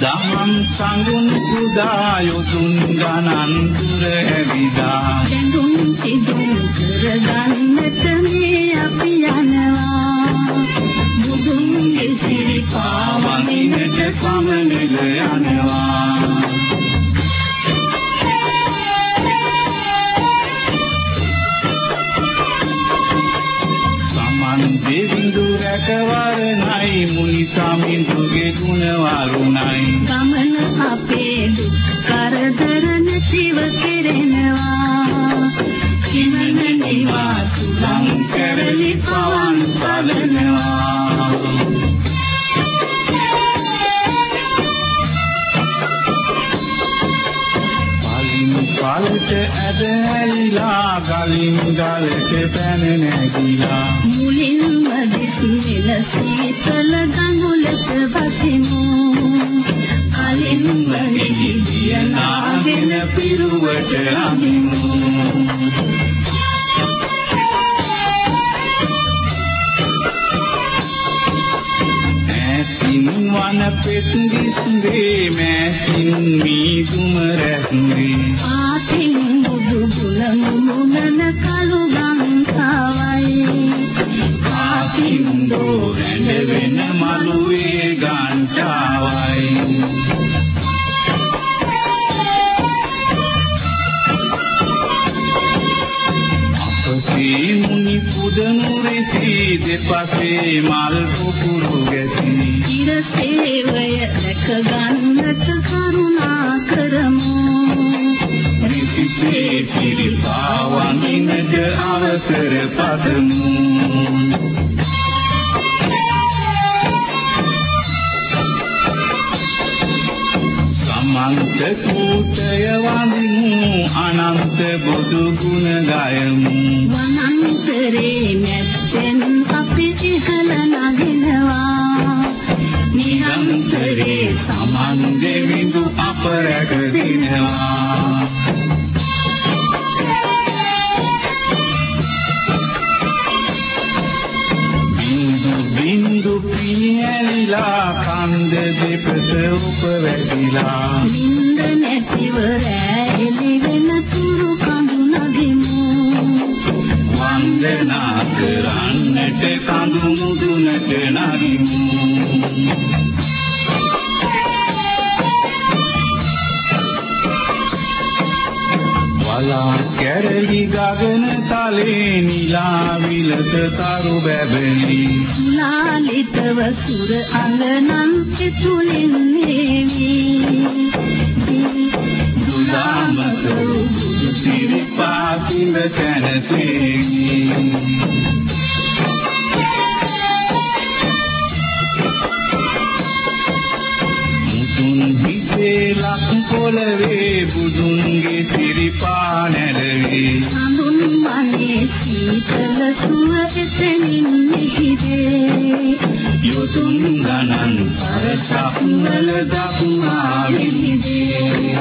දහම් සංගුණ පුදා යොදුන් ගණන් දුර ඇවිදා දැඳුම් සිදුම් කරගන්නට මේ අපි යනවා බුදුන්ගේ සිරිපා වඳින්නට සමනල යනවා දෙවිඳු රැකවරණයි මුනි සමිඳුගේ ගුණ වරුණයි ගමන අපේ දුක් කරදර නැතිව කෙරෙනවා කිමන නිවාස ලං කරලි පවන් සලනවා පාලට ඇදහිලා ගලින් ගලට පැන නැගිලා මුලින්ම දිස්නෙල සීතල ගඟුලට බසිමු කලින්ම නිදිය නාගෙන පිරුවට අමිමු ඇතින් වන පෙත්දිස්වේ මෑසින් මීදුම රැස්වේ ආතින් බුදු ගුණ මුමුණන කළු ගංගාවයි ආතින් දෝ රැඳ වෙන මළුවේ ගාන්ටාවයි අපේ මුනි පුදනුරෙසි දෙපසේ මල් පුපුරු ගැසි ඉරසේවය රැක ගන්නට කරුණා කරමු රිසිසේ සිරිපා වඳින්නට අවසර පදමු සමන්ත කූටය වඳිමු අනන්ත බුදු ගුණ ගයමු වනන්තරේ නැත්තෙන් අපි ඉහළ නගිනවා නිරන්තරේ සමන් දෙවිඳු අප රැකදිනවා බින්දු බින්දු පියැලිලා කන්ද දෙපස උපවැදිලා නින්ද නැතිව රැඳි වෙන තුරු කඳු නගිමු වන්දනා කරන්නට කඳු මුදුනට නගිමු වලා කැරලි ගගන තලේ නිලා විලස තරු බැබලි සුලාලිතව සුර අංගනන් සිතුලින් නේවි දුලාමක බුදු සිරිපා සිඳ සැනසෙමි මුතුන් හිසේ ලක් පොළවේ බුදුන්ගේ සිරිපා නැරවේ සඳුන් මනේ සීතල සුව එතනින් නිහිදේ යොදුන් ගණන් පරසක් වල දකුණා විහිදේ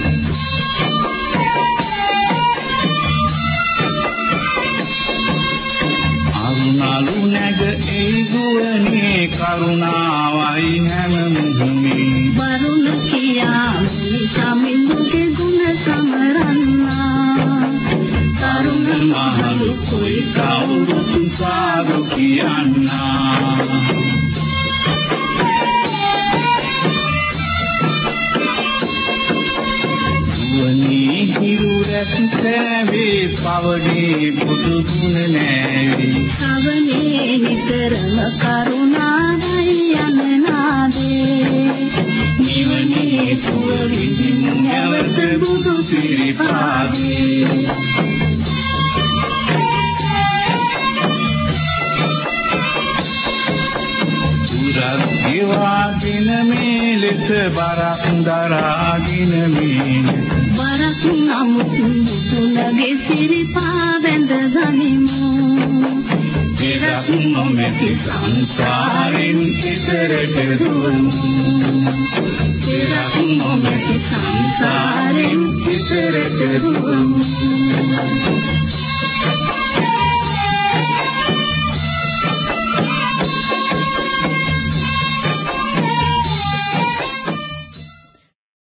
අරුණලු නැග ඒ ගුවනේ කරුණාවයි හැම මුහුණේ වරුණ කියා සමිඳුගේ ගුණ සමරන්නා තරුණ මහලු කොයි කවුරුත් සාදු කියන්නා දුවනී හිරු රැස්සේ පවනේ බුදු ගුණ නැවේ සවනේ නිතරම කරුණාවයි යනනාදේ නිවනේ සුව විඳින්නු නැවත බුදු සිරිපාදේ ගෙවාගෙන මේ ලෙස බරක් දරාගෙන මේ බරක් නමුත් බුදුනගේ සිරිපා බැඳ ගනිමු දෙයක් නොමැති සංසාරෙන් ඉතරට දුවමු දෙයක් නොමැති සංසාරෙන් ඉතරට දුවමු